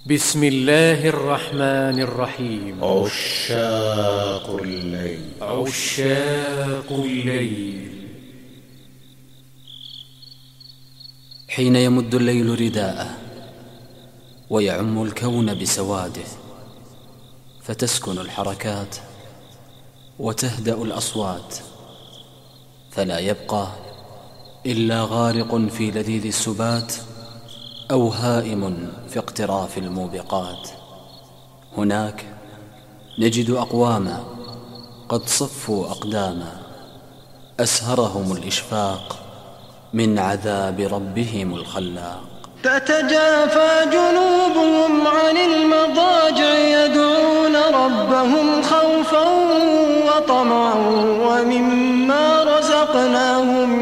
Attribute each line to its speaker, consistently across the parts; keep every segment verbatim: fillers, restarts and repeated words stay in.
Speaker 1: بسم الله الرحمن الرحيم.
Speaker 2: عشاق الليل.
Speaker 1: عشاق الليل.
Speaker 3: حين يمد الليل رداءه ويعم الكون بسواده، فتسكن الحركات وتهدأ الأصوات، فلا يبقى إلا غارق في لذيذ السبات أو هائم في اقتراف الموبقات. هناك نجد أقواما قد صفوا أقداما، أسهرهم الإشفاق من عذاب ربهم الخلاق.
Speaker 4: تتجافى جنوبهم عن المضاجع يدعون ربهم خوفا وطمعا ومما رزقناهم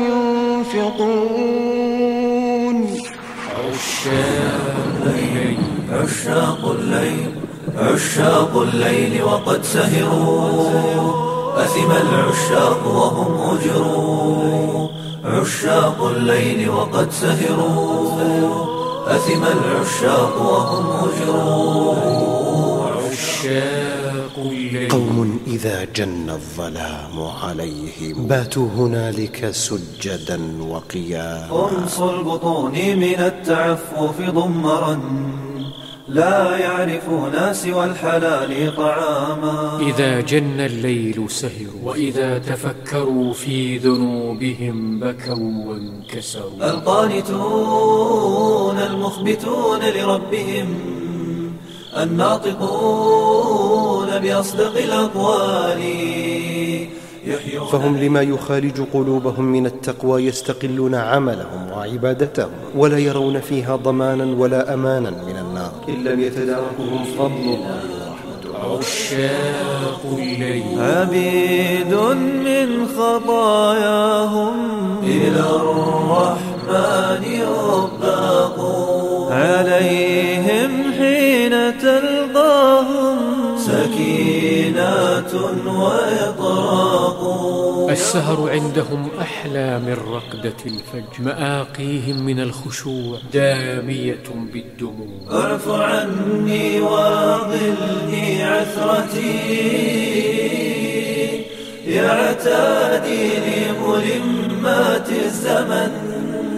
Speaker 4: ينفقون.
Speaker 1: عشاق الليل.
Speaker 5: عشاق الليل. عشاق الليل وقد سهروا، أثم العشاق وهم أجروا. عشاق الليل وقد سهروا، أثم العشاق وهم أجروا.
Speaker 1: عشاق الليل.
Speaker 2: قوم إذا جن الظلام عليهم باتوا هنالك سجدا وقياما.
Speaker 5: أنس البطون من التعفف ضمرا، لا يعرفون سوى الحلال طعاما.
Speaker 1: إذا جن الليل سهروا، وإذا تفكروا في ذنوبهم بكوا وانكسروا.
Speaker 5: القانتون المخبتون لربهم، الناطقون بأصدق الأقوال،
Speaker 2: فهم لما يخالج قلوبهم من التقوى يستقلون عملهم وعبادتهم، ولا يرون فيها ضمانا ولا أمانا من النار إن لم يتداركهم فضل الله ورحمته.
Speaker 1: عشاق الليل.
Speaker 5: عبيد من خطاياهم إلى الرحمن رباقون، عليهم حين تلقاهم سكينات وإطراق.
Speaker 1: السهر عندهم أحلى من رقدة الفجر، مآقيهم من الخشوع دامية بالدموع.
Speaker 5: اعف عني واغلني عثرتي، يعتادي لملمات الزمن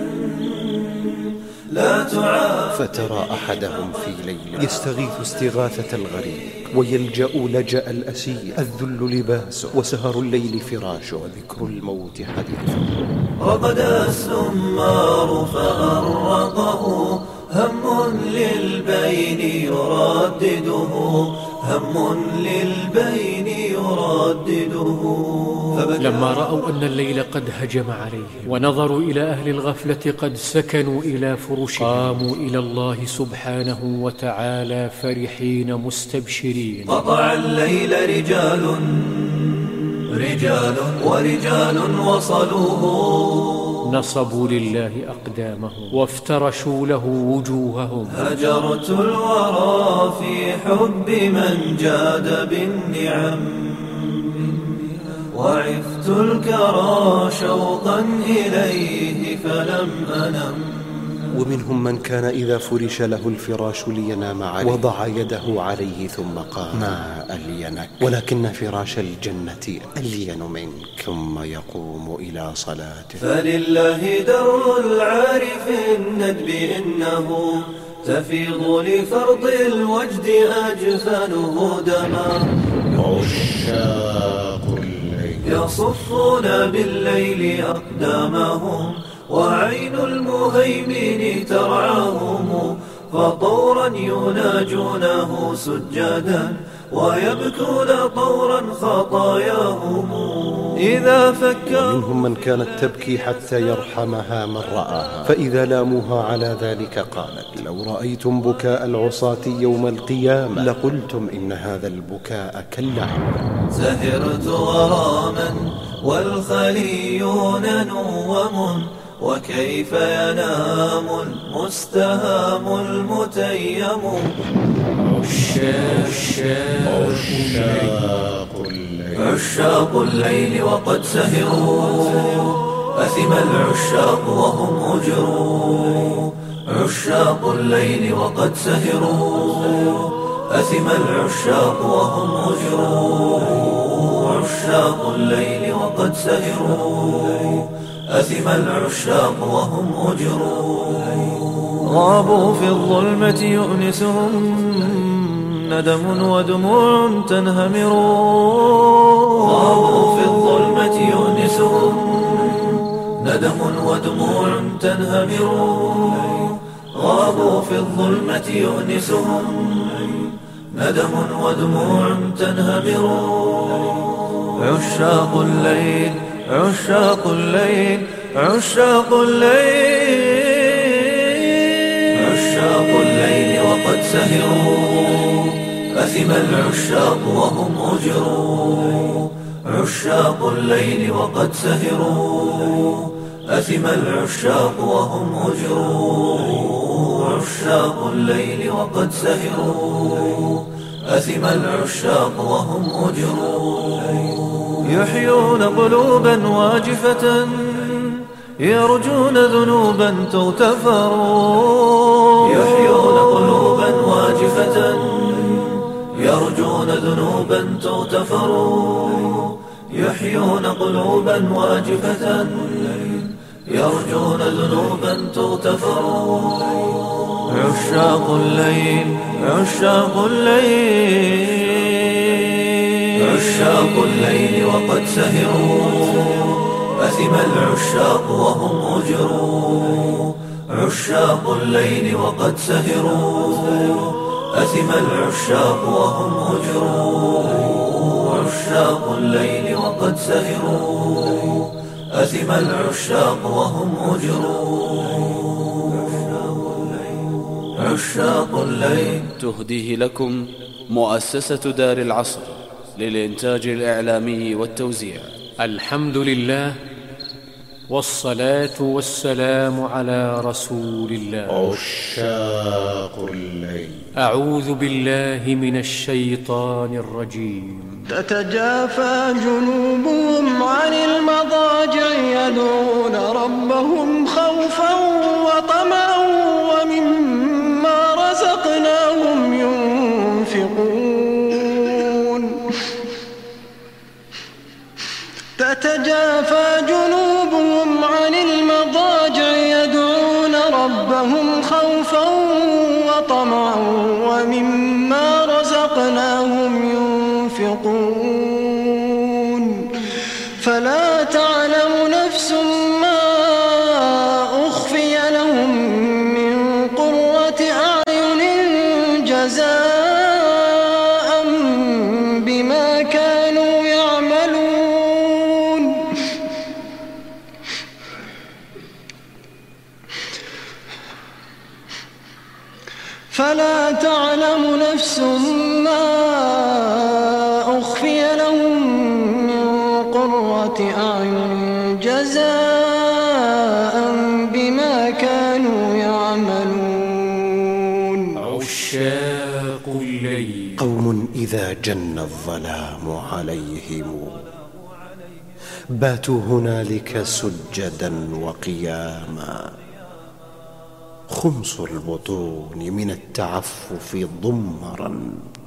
Speaker 5: لا تعاف.
Speaker 2: فترى أحدهم في ليل يستغيث استغاثة الغريق، ويلجأ لجأ الأسير. الذل لباسه وسهر الليل فراشه، وذكر الموت حديثه.
Speaker 5: رقد السمار فأرقه هم للبين يردده، هم للبين يردده.
Speaker 1: لما رأوا أن الليل قد هجم عليهم، ونظروا إلى أهل الغفلة قد سكنوا إلى فرشهم، قاموا إلى الله سبحانه وتعالى فرحين مستبشرين.
Speaker 5: قطع الليل رجال رجال ورجال وصلوه،
Speaker 1: نصبوا لله أقدامهم وافترشوا له وجوههم.
Speaker 5: هجرت الورى في حب من جاد بالنعم، وعفت الكرى شوقا إليه فلم أنم.
Speaker 2: ومنهم من كان إذا فرش له الفراش لينام عليه وضع يده عليه ثم قال: ما ألينك، ولكن فراش الجنة ألين منك. ثم يقوم إلى صلاته.
Speaker 5: فلله در العارف الندب إنه تفيض لفرض الوجد أجفانه دما.
Speaker 2: عشاق الليل.
Speaker 5: يصفون بالليل أقدامهم، وعين المهيمن ترعاهم. فطورا يناجونه سجادا، ويبكون طورا خطاياهم إذا فكروا.
Speaker 2: ومنهم من كانت تبكي حتى يرحمها من رآها، فإذا لاموها على ذلك قالت: لو رأيتم بكاء العصاة يوم القيامة لقلتم إن هذا البكاء كاللعب.
Speaker 5: سهرت غراما والخليون نوم، وكيف ينام المستهام المتيم.
Speaker 1: عشاق
Speaker 2: الليل.
Speaker 5: عشاق الليل وقد سهروا، أثم العشاق وهم أجروا. عشاق الليل وقد سهروا، أثم العشاق وهم أجروا. عشاق الليل وقد سهروا، أثم العشاق وهم أجروا. غابوا في الظلمة يؤنسهم ندم ودموع تنهمر. غابوا في الظلمة يؤنسهم ندم ودموع تنهمر. غابوا في الظلمة يؤنسهم ندم ودموع تنهمر. عشاق الليل عشاق الليل عشاق الليل عشاق الليل وقد سهروا، أثم العشاق وهم أجروا. عشاق الليل وقد سهروا، أثم العشاق وهم أجروا. عشاق الليل وقد سهروا، أثم العشاق وهم أجروا. يحيون قلوبا واجفة يرجون ذنوبا تغتفر. يحيون قلوبا واجفة يرجون ذنوبا تغتفر. يحيون قلوبا واجفة يرجون ذنوبا تغتفر. عشاق الليل عشاق الليل عشاق الليل وقد سهروا، أثم العشاق وهم أجروا. عشاق الليل وقد سهروا، أثم العشاق وهم أجروا. عشاق الليل وقد سهروا، أثم العشاق وهم أجروا. عشاق الليل.
Speaker 3: تهديه لكم مؤسسة دار العصر للإنتاج الإعلامي والتوزيع.
Speaker 1: الحمد لله والصلاة والسلام على رسول الله.
Speaker 2: عشاق الليل.
Speaker 1: أعوذ بالله من الشيطان الرجيم.
Speaker 4: تتجافى جنوبهم عن المضاجع يدعون ربهم خوفا وطمعا ومما رزقناهم ينفقون. تتجافى جنوبهم عن المضاجع يدعون ربهم خوفا وطمعا ومما رزقناهم ينفقون. فلا تعلم نفس ما أخفي لهم من قرة أعين جزاء بما كانوا يعملون. فلا تعلم نفس ما أخفي لهم من قرة أعين جزاء بما كانوا يعملون.
Speaker 1: عشاق الليل.
Speaker 2: قوم إذا جن الظلام عليهم باتوا هنالك سجدا وقياما. خمص البطون من التعفف ضمرا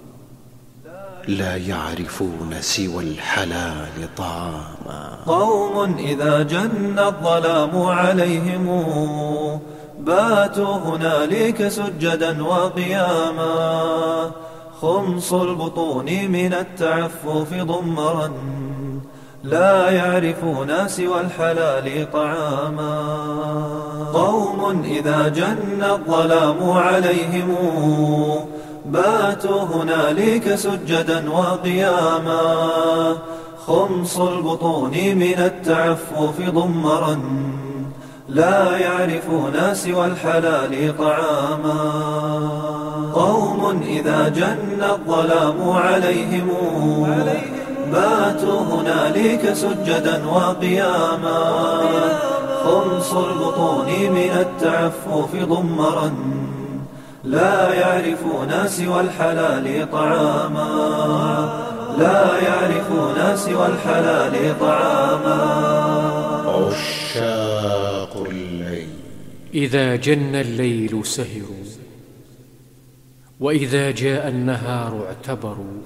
Speaker 2: لا يعرفون سوى الحلال طعاما.
Speaker 5: قوم إذا جن الظلام عليهم باتوا هنالك سجدا وقياما. خمص البطون من التعفف ضمرا لا يعرفون سوى الحلال طعاما. قوم إذا جن الظلام عليهم باتوا هنالك سجدا وقياما. خمص البطون من التعفف ضمرا لا يعرفون سوى الحلال طعاما. قوم إذا جن الظلام عليهم باتوا هنالك سجدا وقياما. خمص البطون من التعفف ضمرا لا يعرفون سوى الحلال طعاما. لا يعرفون سوى الحلال طعاما.
Speaker 2: عشاق الليل.
Speaker 1: إذا جن الليل سهروا، وإذا جاء النهار اعتبروا،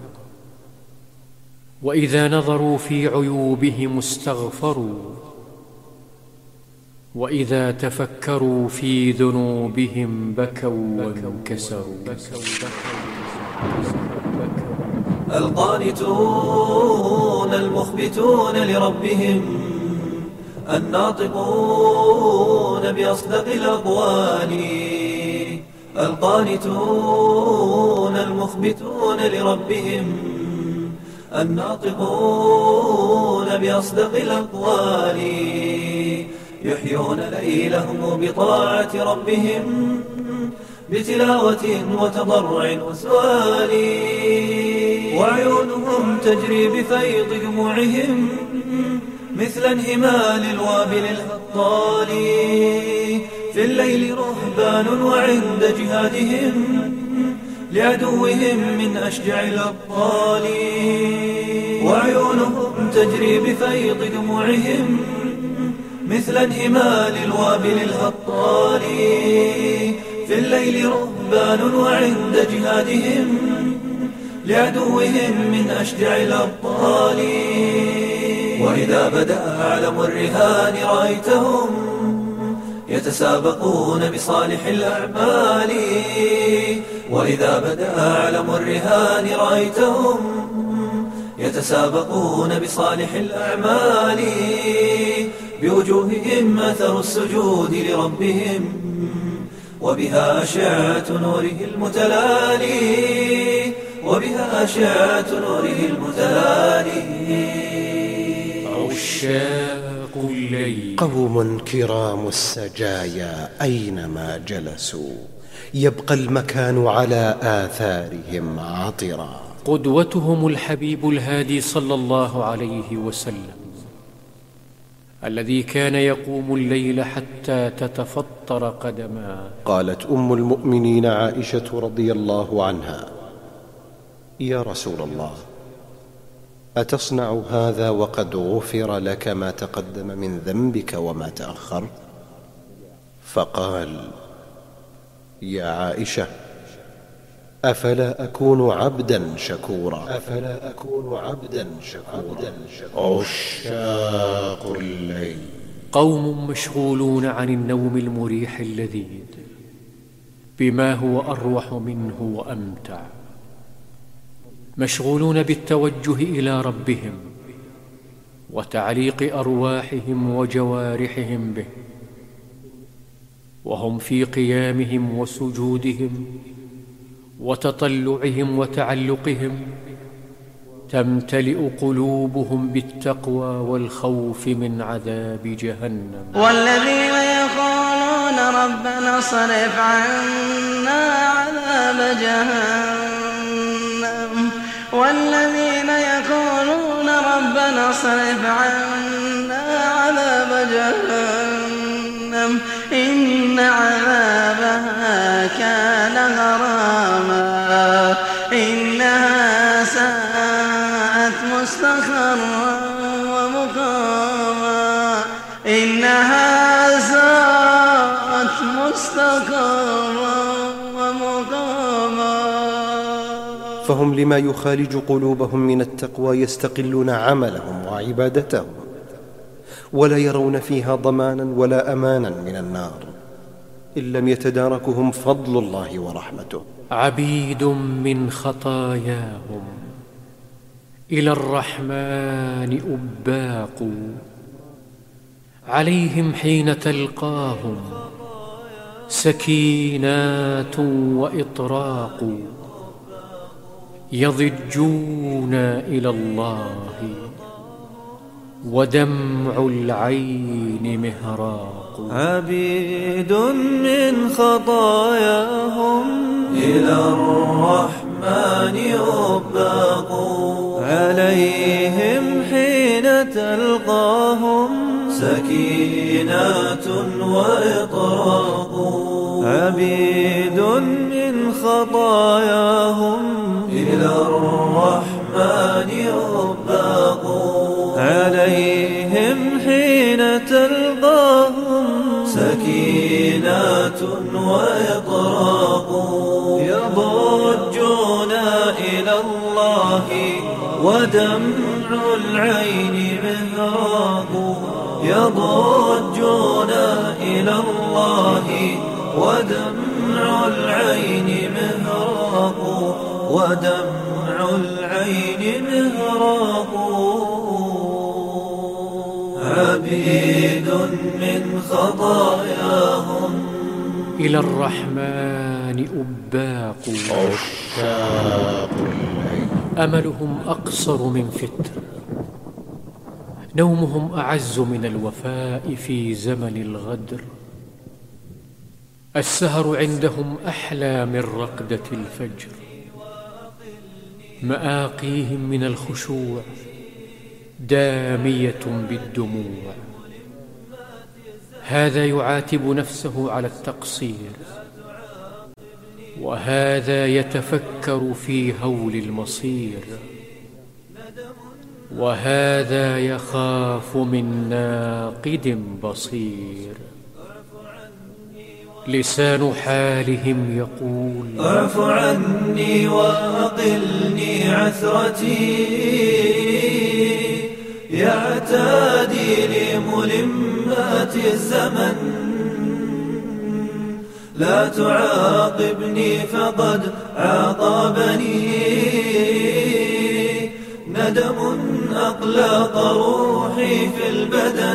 Speaker 1: وإذا نظروا في عيوبهم استغفروا، وإذا تفكروا في ذنوبهم بكوا وانكسروا.
Speaker 5: القانتون المخبتون لربهم، الناطقون بأصدق الأقوال، القانتون المخبتون لربهم، الناطقون بأصدق الأقوال، يحيون ليلهم بطاعة ربهم، بتلاوة وتضرع وسؤال، وعيونهم تجري بفيض دموعهم مثل انهمال الوابل الهطال، في الليل رهبان وعند جهادهم لعدوهم من أشجع الأبطال، وعيونهم تجري بفيض دموعهم مثل انهمال الوابل الهطال، في الليل رهبان وعند جهادهم لعدوهم من أشجع الأبطال. وإذا بدأ علم الرهان رأيتهم يتسابقون بصالح الأعمال، وإذا بدأ علم الرهان رأيتهم يتسابقون بصالح الأعمال، بوجوههم أثر السجود لربهم، وبها أشعة نوره المتلالي، وبها أشعة نوره المتلالي.
Speaker 1: عشاق الليل
Speaker 2: قوم كرام السجايا أينما جلسوا يبقى المكان على آثارهم عطرا.
Speaker 1: قدوتهم الحبيب الهادي صلى الله عليه وسلم، الذي كان يقوم الليل حتى تتفطر قدماه.
Speaker 2: قالت أم المؤمنين عائشة رضي الله عنها: يا رسول الله، أتصنع هذا وقد غفر لك ما تقدم من ذنبك وما تأخر؟ فقال: يا عائشة، أفلا أكون عبدا شكورا أفلا أكون عبدا شكورا عشاق الليل.
Speaker 1: قوم مشغولون عن النوم المريح اللذيذ بما هو أروح منه وأمتع، مشغولون بالتوجه إلى ربهم وتعليق أرواحهم وجوارحهم به، وهم في قيامهم وسجودهم وتطلعهم وتعلقهم تمتلئ قلوبهم بالتقوى والخوف من عذاب جهنم.
Speaker 4: والذين يقولون ربنا اصرف عنا عذاب جهنم والذين يقولون ربنا اصرف عنا عذاب جهنم إن عذابها كان غراما إنها ساءت مستقرا ومقاما إنها ساءت مستقرا ومقاما.
Speaker 2: فهم لما يخالج قلوبهم من التقوى يستقلون عملهم وعبادتهم، ولا يرون فيها ضمانا ولا أمانا من النار إن لم يتداركهم فضل الله ورحمته.
Speaker 1: عبيد من خطاياهم إلى الرحمن أباق، عليهم حين تلقاهم سكينات وإطراق، يضجون إلى الله ودمع العين مهراق.
Speaker 5: عبيد من خطاياهم إلى الرحمن يباق، عليهم حين تلقاهم سكينات وإطراق. عبيد من خطاياهم إلى الرحمن يباق، عليهم حين تلقاهم سكينات وإطراق يضجون إلى الله ودمع العين مهراق يضجون إلى الله ودمع العين مهراق ودمع العين مهراق عبيد من خطاياهم
Speaker 1: إلى الرحمن أباق
Speaker 2: عشاق الليل
Speaker 1: أملهم أقصر من فتر، نومهم أعز من الوفاء في زمن الغدر، السهر عندهم أحلى من رقدة الفجر، مآقيهم من الخشوع دامية بالدموع، هذا يعاتب نفسه على التقصير، وهذا يتفكر في هول المصير، وهذا يخاف من ناقد بصير. لسان حالهم يقول
Speaker 5: اعف عني وأقلني عثرتي يعتادي لملمات الزمن، لا تعاقبني فقد عاقبني ندم أقلق روحي في البدن،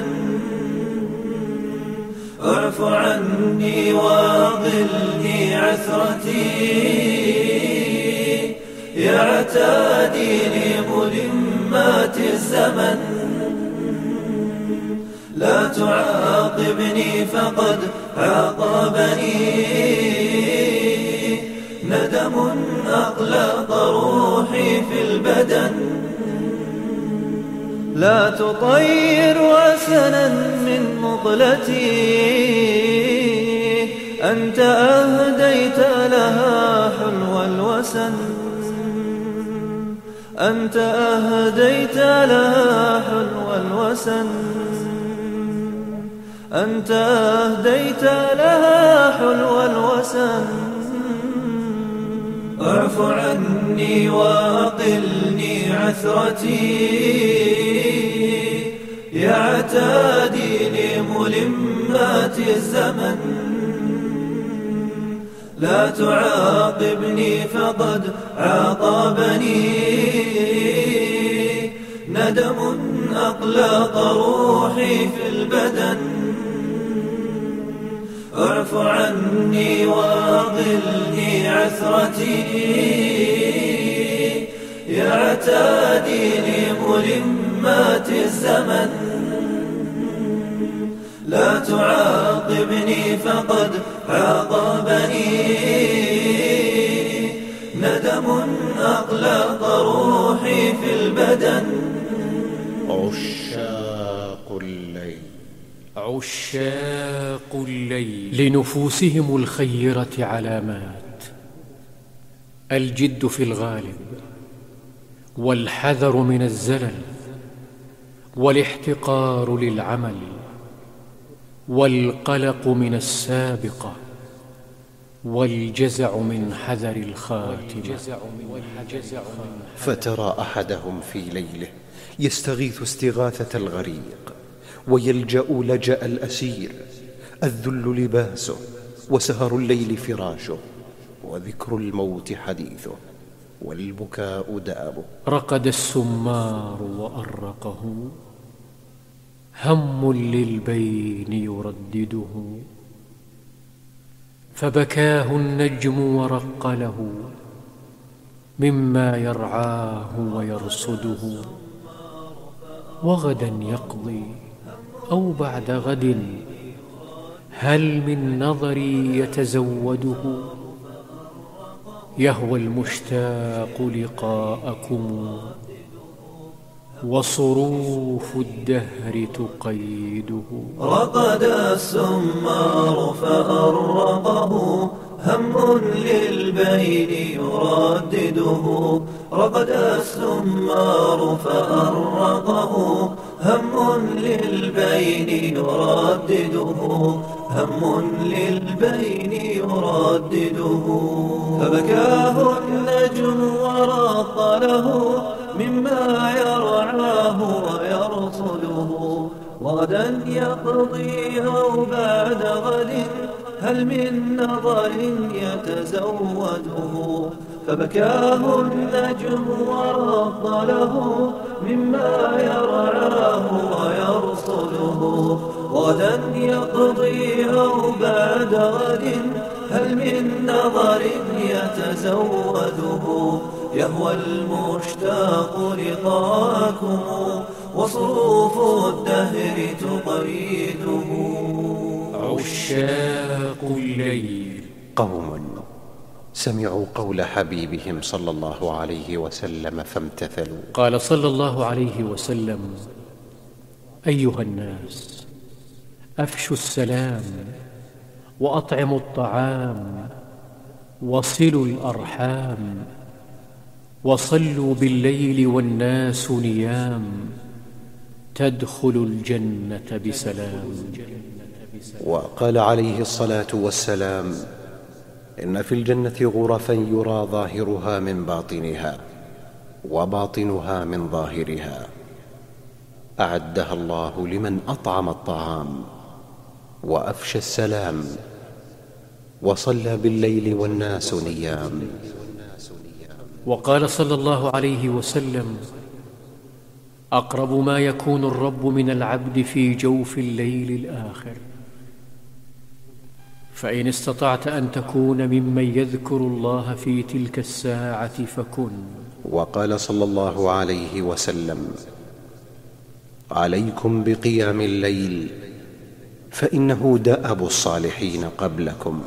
Speaker 5: اعف عني وأقلني عثرتي يعتادي لملمات الزمن، لا تعاقبني فقد عاقبني ندم أقلق روحي في البدن، لا تطير وسنا من مقلتي أنت أهديت لها حلو الوسن، أنت أهديت لها حلو الوسن، أنت أهديت لها حلو الوسن. اعف عني وأقلني عثرتي يعتادي لملمات الزمن، لا تعاقبني فقد عاقبني ندم أقلق روحي في البدن، اعف عني وأقلني عثرتي يعتادي لملمات الزمن، لا تعاقبني فقد عاقبني ندم أقلق روحي في البدن.
Speaker 2: عشاق الليل
Speaker 1: عشاق الليل لنفوسهم الخيرة علامات، الجد في الغالب والحذر من الزلل والاحتقار للعمل والقلق من السابقة والجزع من حذر الخاتمة.
Speaker 2: فترى أحدهم في ليله يستغيث استغاثة الغريق ويلجأ لجأ الأسير، الذل لباسه وسهر الليل فراشه وذكر الموت حديثه والبكاء دابه.
Speaker 1: رقد السمار وأرقه هم للبين يردده، فبكاه النجم ورق له مما يرعاه ويرصده، وغدا يقضي أو بعد غد هل من نظري يتزوده، يهوى المشتاق لقاءكم وصروف الدهر تقيده.
Speaker 5: رقد السمار فأرقه هم للبين يردده، رقد السمار فأرقه هم للبين يردده، هم للبين يردده. فبكاه النجم ورق له مما يرعاه ويرصده. وغدا يقضي أو بعد غد هل من نظر يتزوده. فبكاه النجم ورق له مما يرعاه ويرصده. وغدا يقضي أو بعد غد هل من نظر يتزوده. يهوى المشتاق لقاءكم وصروف الدهر تقيده.
Speaker 1: عشاق الليل.
Speaker 2: قوم سمعوا قول حبيبهم صلى الله عليه وسلم فامتثلوا.
Speaker 1: قال صلى الله عليه وسلم: أيها الناس، أفشوا السلام وأطعموا الطعام وصلوا الأرحام وصلوا بالليل والناس نيام تدخلوا الجنة بسلام.
Speaker 2: وقال عليه الصلاة والسلام: إن في الجنة غرفا يرى ظاهرها من باطنها وباطنها من ظاهرها، أعدها الله لمن أطعم الطعام وأفشى السلام وصلى بالليل والناس نيام.
Speaker 1: وقال صلى الله عليه وسلم: أقرب ما يكون الرب من العبد في جوف الليل الآخر، فإن استطعت أن تكون ممن يذكر الله في تلك الساعة فكن.
Speaker 2: وقال صلى الله عليه وسلم: عليكم بقيام الليل فإنه دأب الصالحين قبلكم،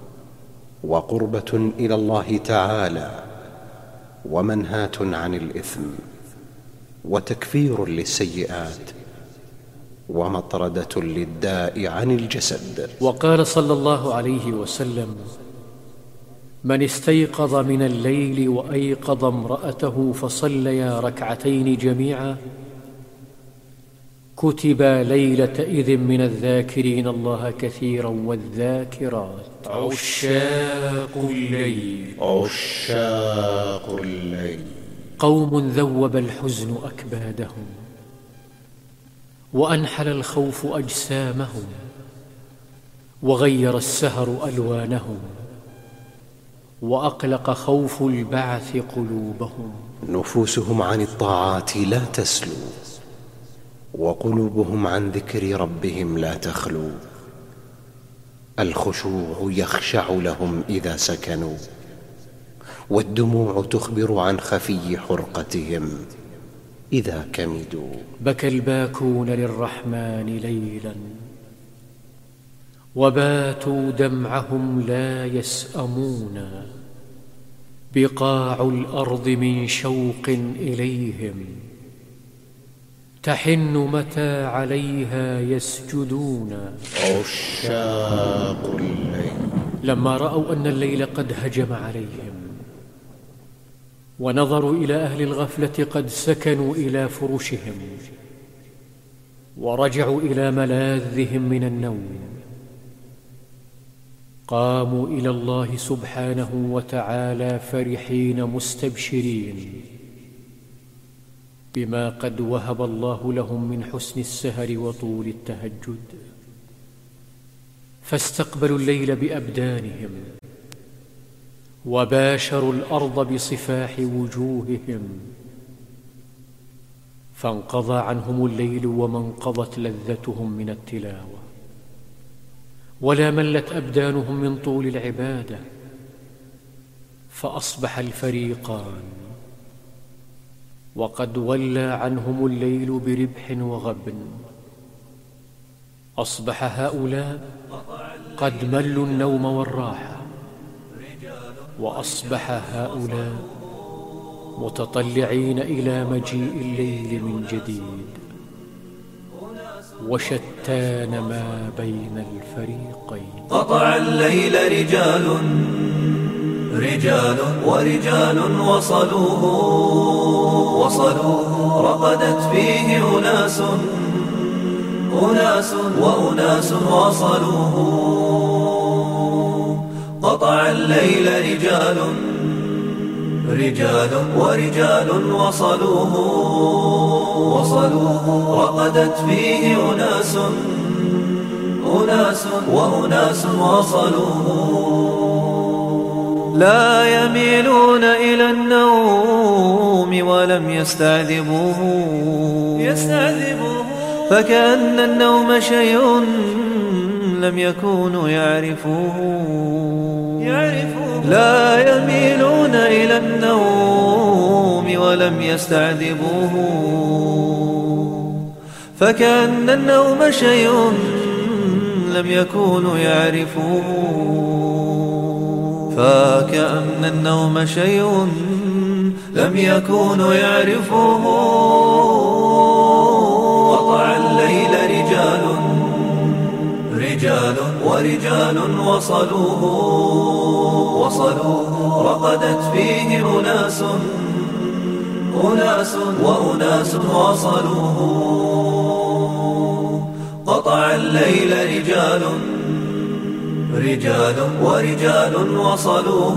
Speaker 2: وقربة إلى الله تعالى، ومنهاة عن الإثم، وتكفير للسيئات، ومطردة للداء عن الجسد.
Speaker 1: وقال صلى الله عليه وسلم: من استيقظ من الليل وأيقظ امرأته فصليا ركعتين جميعا كتب ليلة إذ من الذاكرين الله كثيرا والذاكرات. عشاق الليل.
Speaker 2: عشاق الليل.
Speaker 1: قوم ذوب الحزن أكبادهم وأنحل الخوف أجسامهم وغير السهر ألوانهم وأقلق خوف البعث قلوبهم.
Speaker 2: نفوسهم عن الطاعات لا تسلو، وقلوبهم عن ذكر ربهم لا تخلو. الخشوع يخشع لهم إذا سكنوا، والدموع تخبر عن خفي حرقتهم إذا كمدوا.
Speaker 1: بكى الباكون للرحمن ليلا وباتوا دمعهم لا يسأمون، بقاع الأرض من شوق إليهم تحن متى عليها يسجدون.
Speaker 2: عشاق الليل.
Speaker 1: لما رأوا أن الليل قد هجم عليهم ونظروا إلى أهل الغفلة قد سكنوا إلى فرشهم ورجعوا إلى ملاذهم من النوم، قاموا إلى الله سبحانه وتعالى فرحين مستبشرين بما قد وهب الله لهم من حسن السهر وطول التهجد، فاستقبلوا الليل بأبدانهم وباشروا الأرض بصفاح وجوههم، فانقضى عنهم الليل وما انقضت لذتهم من التلاوة، ولا ملت أبدانهم من طول العبادة، فأصبح الفريقان وقد ولى عنهم الليل بربح وغبن. أصبح هؤلاء قد ملوا النوم والراحة، وأصبح هؤلاء متطلعين إلى مجيء الليل من جديد، وشتان ما بين الفريقين.
Speaker 5: قطع الليل رجال رجال ورجال وصلوه وصلوه، رقدت فيه أناس أناس وأناس وصلوه. قطع الليل رجال رجال ورجال وصلوه وصلوه. رقدت فيه أناس أناس وأناس وصلوه. لا يميلون إلى النوم ولم يستعذبوه يستعذبوه. فكأن النوم شيء لم يكونوا يعرفوه يعرفوه. لا يميلون إلى النوم ولم يستعذبوه. فكأن النوم شيء لم يكونوا يعرفوه. فكأن النوم شيء لم يكونوا يعرفوه. قطع الليل رجال رجال ورجال وصلوه وصلوه. رقدت فيه أناس أناس وأناس وصلوه. قطع الليل رجال رجال ورجال وصلوه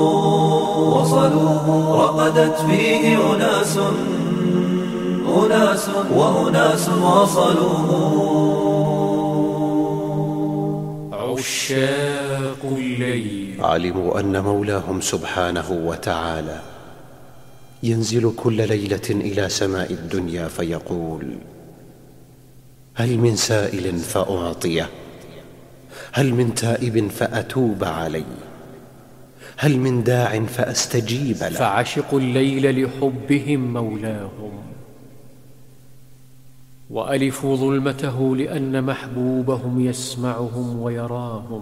Speaker 5: وصلوه. رقدت فيه أناس أناس وأناس وصلوه.
Speaker 1: عشاق الليل
Speaker 2: علموا أن مولاهم سبحانه وتعالى ينزل كل ليلة إلى سماء الدنيا فيقول: هل من سائل فأعطيه؟ هل من تائب فأتوب عليه؟ هل من داع فأستجيب له؟
Speaker 1: فعشقوا الليل لحبهم مولاهم، وألفوا ظلمته لأن محبوبهم يسمعهم ويراهم.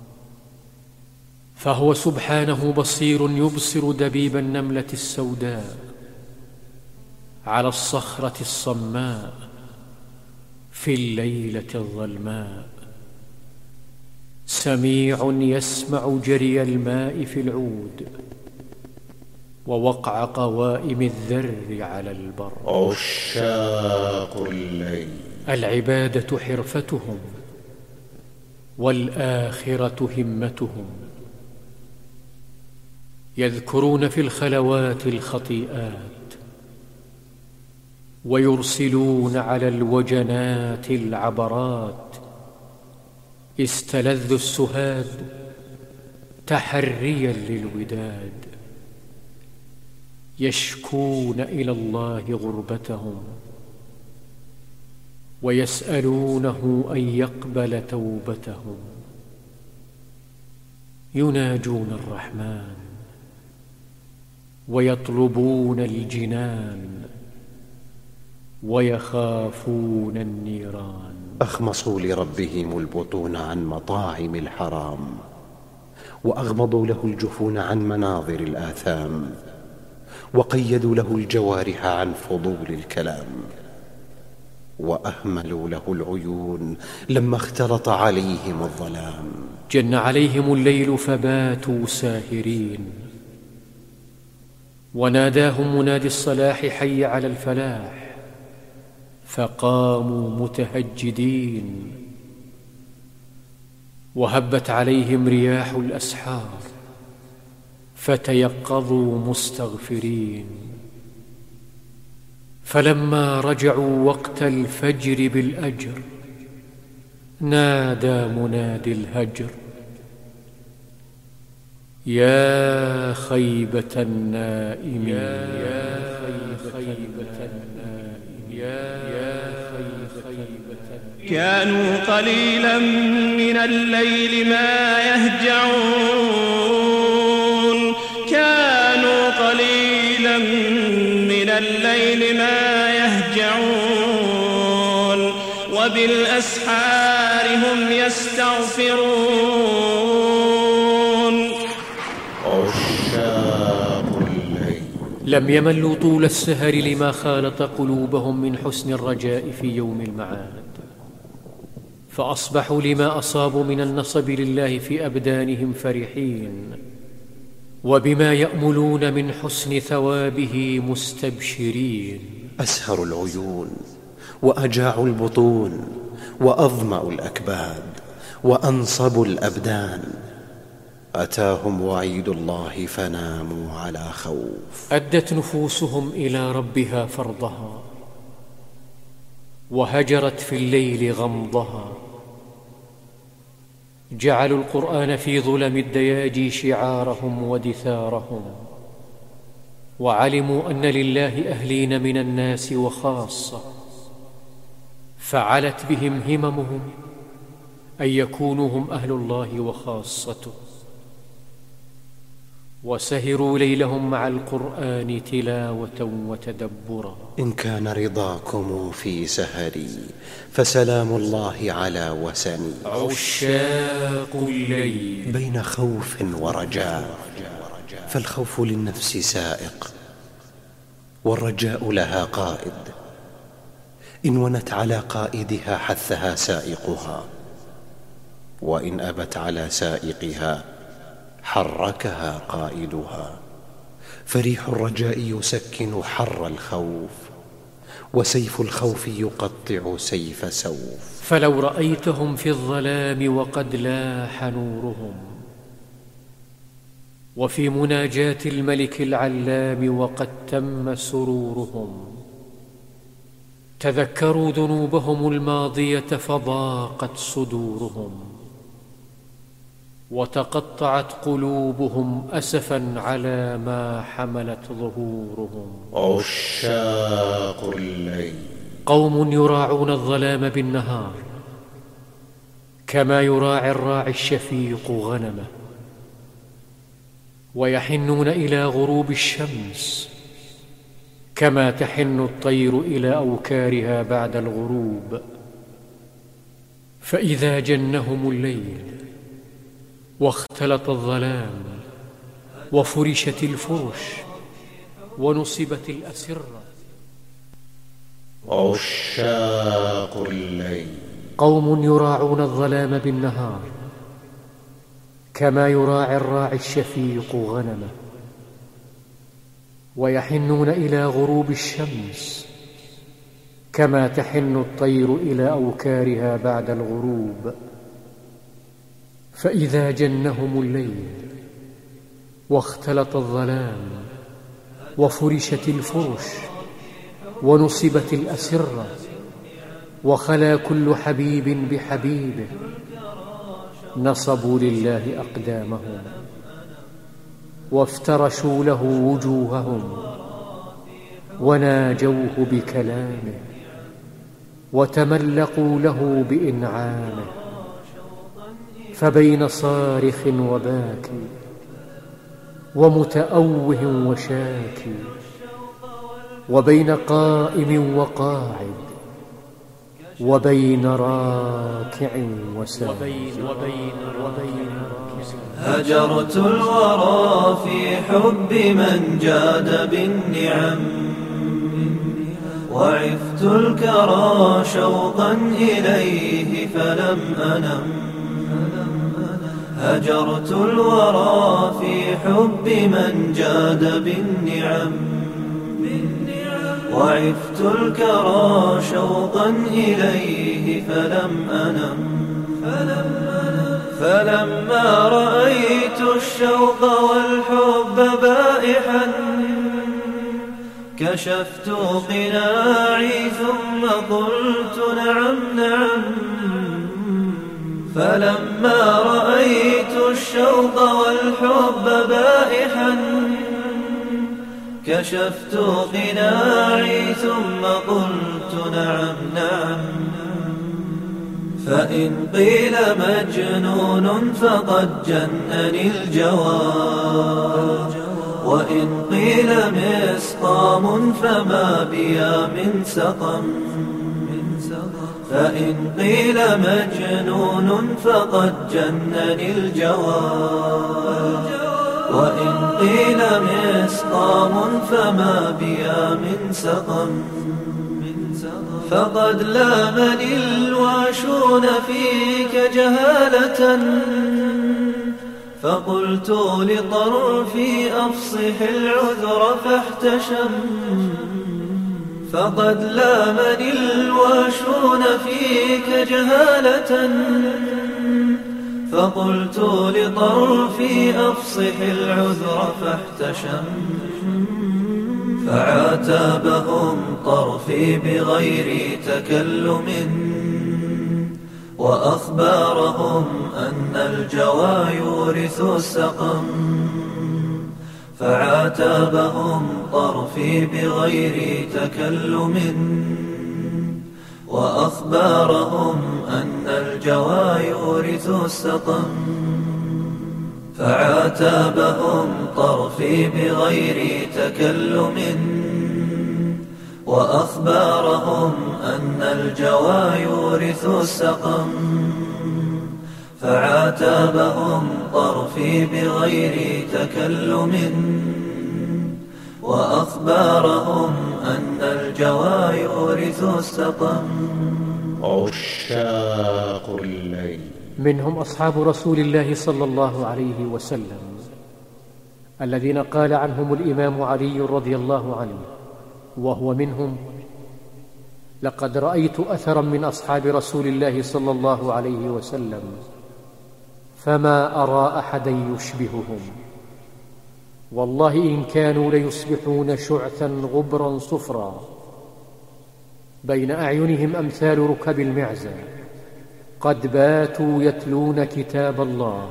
Speaker 1: فهو سبحانه بصير يبصر دبيب النملة السوداء على الصخرة الصماء في الليلة الظلماء، سميع يسمع جري الماء في العود ووقع قوائم الذر على البر.
Speaker 2: عشاق الليل
Speaker 1: العبادة حرفتهم والآخرة همتهم، يذكرون في الخلوات الخطيئات ويرسلون على الوجنات العبرات. استلذ السهاد تحريا للوداد، يشكون إلى الله غربتهم ويسألونه أن يقبل توبتهم. يناجون الرحمن ويطلبون الجنان ويخافون النيران.
Speaker 2: أخمصوا لربهم البطون عن مطاعم الحرام، وأغمضوا له الجفون عن مناظر الآثام، وقيدوا له الجوارح عن فضول الكلام، وأهملوا له العيون لما اختلط عليهم الظلام.
Speaker 1: جن عليهم الليل فباتوا ساهرين، وناداهم منادي الصلاح حي على الفلاح، فقاموا متهجدين. وهبت عليهم رياح الأسحار فتيقظوا مستغفرين. فلما رجعوا وقت الفجر بالأجر نادى منادي الهجر: يا خيبة النائمين، يا خيبة النائمين، يا
Speaker 4: كانوا قليلا من الليل ما يهجعون، كانوا قليلا من الليل ما يهجعون، وبالأسحار هم يستغفرون.
Speaker 2: عشاق الليل
Speaker 1: لم يملوا طول السهر لما خالط قلوبهم من حسن الرجاء في يوم المعاد، فأصبحوا لما أصابوا من النصب لله في أبدانهم فرحين، وبما يأملون من حسن ثوابه مستبشرين.
Speaker 2: أسهروا العيون وأجاعوا البطون وأظمأ الأكباد وأنصب الأبدان. أتاهم وعيد الله فناموا على خوف.
Speaker 1: أدت نفوسهم إلى ربها فرضها، وهجرت في الليل غمضها. جعلوا القرآن في ظلم الدياجي شعارهم ودثارهم، وعلموا أن لله أهلين من الناس وخاصة، فعلت بهم هممهم أن يكونوا هم أهل الله وخاصته، وسهروا ليلهم مع القرآن تلاوة وتدبرا.
Speaker 2: إن كان رضاكم في سهري فسلام الله على وسني.
Speaker 1: عشاق الليل
Speaker 2: بين خوف ورجاء، فالخوف للنفس سائق والرجاء لها قائد. إن ونت على قائدها حثها سائقها، وإن أبت على سائقها حركها قائدها. فريح الرجاء يسكن حر الخوف، وسيف الخوف يقطع سيف سوف.
Speaker 1: فلو رأيتهم في الظلام وقد لاح نورهم، وفي مناجاة الملك العلام وقد تم سرورهم، تذكروا ذنوبهم الماضية فضاقت صدورهم، وتقطعت قلوبهم أسفا على ما حملت ظهورهم.
Speaker 2: عشاق الليل
Speaker 1: قوم يراعون الظلام بالنهار، كما يراعي الراعي الشفيق غنمه، ويحنون إلى غروب الشمس كما تحن الطير إلى أوكارها بعد الغروب. فإذا جنهم الليل واختلط الظلام وفرشت الفرش ونصبت الأسرة.
Speaker 2: عشاق الليل
Speaker 1: قوم يراعون الظلام بالنهار، كما يراعي الراعي الشفيق غنمه، ويحنون إلى غروب الشمس كما تحن الطير إلى أوكارها بعد الغروب. فإذا جنهم الليل واختلط الظلام وفرشت الفرش ونصبت الأسرة، وخلا كل حبيب بحبيبه، نصبوا لله أقدامهم وافترشوا له وجوههم، وناجوه بكلامه وتملقوا له بإنعامه. فبين صارخ وباكي ومتأوه وشاكي، وبين قائم وقاعد، وبين راكع وساجد.
Speaker 5: هجرت الورى في حب من جاد بالنعم، وعفت الكرى شوقا إليه فلم أنم. هجرت الورى في حب من جاد بالنعم، وعفت الكرى شوقا إليه فلم أنم. فلما رأيت الشوق والحب بائحا، كشفت قناعي ثم قلت نعم نعم. فلما رأيت الشوق والحب بائحا، كشفت قناعي ثم قلت نعم نعم. فإن قيل مجنون فقد جنني الجواب، وإن قيل مسقام فما بيا من سقم. فإن قيل مجنون فقد جنني الجواب، وإن قيل مسقام فما بيا من سقم. فقد لامني الواشون فيك جهالة، فقلت لطرفي أفصح العذر فاحتشم. فقد لامني الواشون فيك جهالة، فقلت لطرفي أفصح العذر فاحتشم، فعاتبهم طرفي بغير تكلم، وأخبارهم أن الجوى يورث السقم، فعاتبهم طرفي بغير تكلم، وأخبارهم أن الجوى يورث السقم، فعاتبهم طرفي بغير تكلم، وأخبارهم أن الجوى يورث السقم، فعاتبهم طرفي بغير تكلم، وأخبارهم أن الجوى يورث السقم.
Speaker 2: عشاق الليل.
Speaker 1: منهم أصحاب رسول الله صلى الله عليه وسلم الذين قال عنهم الإمام علي رضي الله عنه وهو منهم: لقد رأيت أثرا من أصحاب رسول الله صلى الله عليه وسلم فما أرى أحدا يشبههم، والله إن كانوا ليصبحون شعثا غبرا صفرا، بين أعينهم أمثال ركب المعزى، قد باتوا يتلون كتاب الله،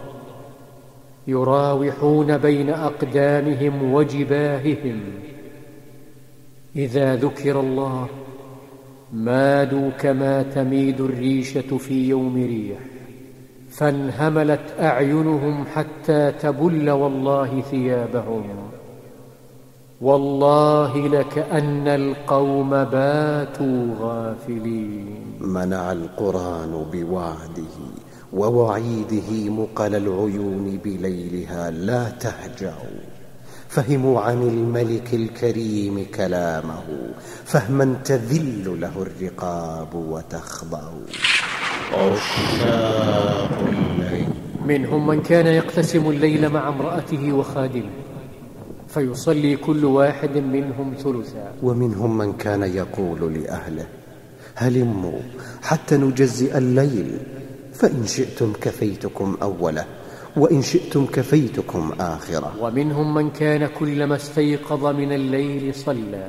Speaker 1: يراوحون بين أقدامهم وجباههم، إذا ذكر الله مادوا كما تميد الريشة في يوم ريح، فانهملت أعينهم حتى تبل والله ثيابهم، والله لكأن القوم باتوا غافلين.
Speaker 2: منع القرآن بوعده ووعيده مقل العيون بليلها لا تهجعوا، فهموا عن الملك الكريم كلامه فهما تذل له الرقاب وتخضع. عشاق الليل.
Speaker 1: منهم من كان يقتسم الليل مع امرأته وخادمه فيصلي كل واحد منهم ثلثا،
Speaker 2: ومنهم من كان يقول لأهله: هلموا حتى نجزئ الليل، فإن شئتم كفيتكم أوله وإن شئتم كفيتكم آخرة.
Speaker 1: ومنهم من كان كلما استيقظ من الليل صلى،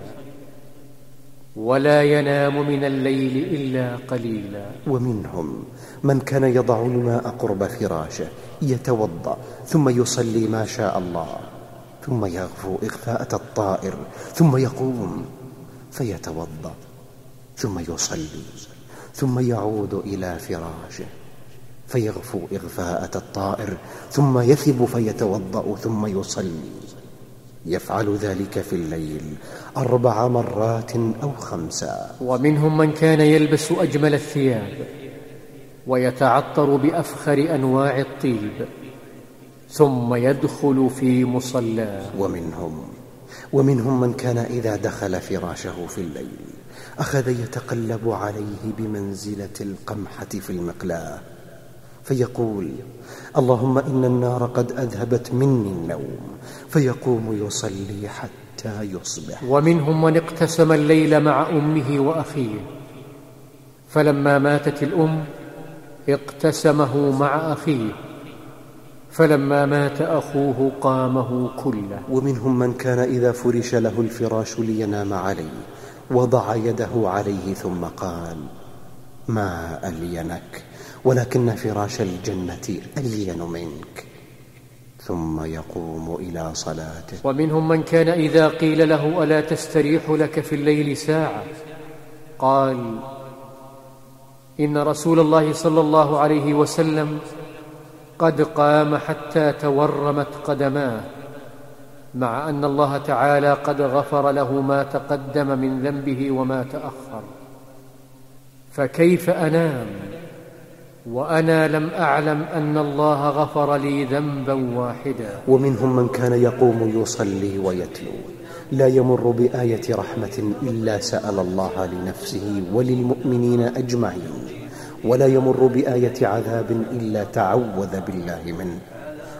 Speaker 1: ولا ينام من الليل إلا قليلا.
Speaker 2: ومنهم من كان يضع الماء قرب فراشه يتوضأ ثم يصلي ما شاء الله، ثم يغفو إغفاءة الطائر، ثم يقوم فيتوضأ، ثم يصلي، ثم يعود إلى فراشه فيغفو إغفاءة الطائر، ثم يثب فيتوضأ ثم يصلي. يفعل ذلك في الليل أربع مرات أو خمسا.
Speaker 1: ومنهم من كان يلبس أجمل الثياب ويتعطر بأفخر أنواع الطيب ثم يدخل في مصلاه.
Speaker 2: ومنهم ومنهم من كان إذا دخل فراشه في الليل أخذ يتقلب عليه بمنزلة القمحة في المقلاة، فيقول: اللهم إن النار قد أذهبت مني النوم، فيقوم يصلي حتى يصبح.
Speaker 1: ومنهم من اقتسم الليل مع أمه وأخيه، فلما ماتت الأم اقتسمه مع أخيه، فلما مات أخوه قامه كله.
Speaker 2: ومنهم من كان إذا فرش له الفراش لينام عليه وضع يده عليه ثم قال: ما ألينك، ولكن فراش الجنة ألين منك، ثم يقوم إلى صلاته.
Speaker 1: ومنهم من كان إذا قيل له: ألا تستريح لك في الليل ساعة؟ قال: إن رسول الله صلى الله عليه وسلم قد قام حتى تورمت قدماه، مع أن الله تعالى قد غفر له ما تقدم من ذنبه وما تأخر، فكيف أنام وأنا لم أعلم أن الله غفر لي ذنبا واحدا.
Speaker 2: ومنهم من كان يقوم يصلي ويتلو لا يمر بآية رحمة إلا سأل الله لنفسه وللمؤمنين أجمعين، ولا يمر بآية عذاب إلا تعوذ بالله منه،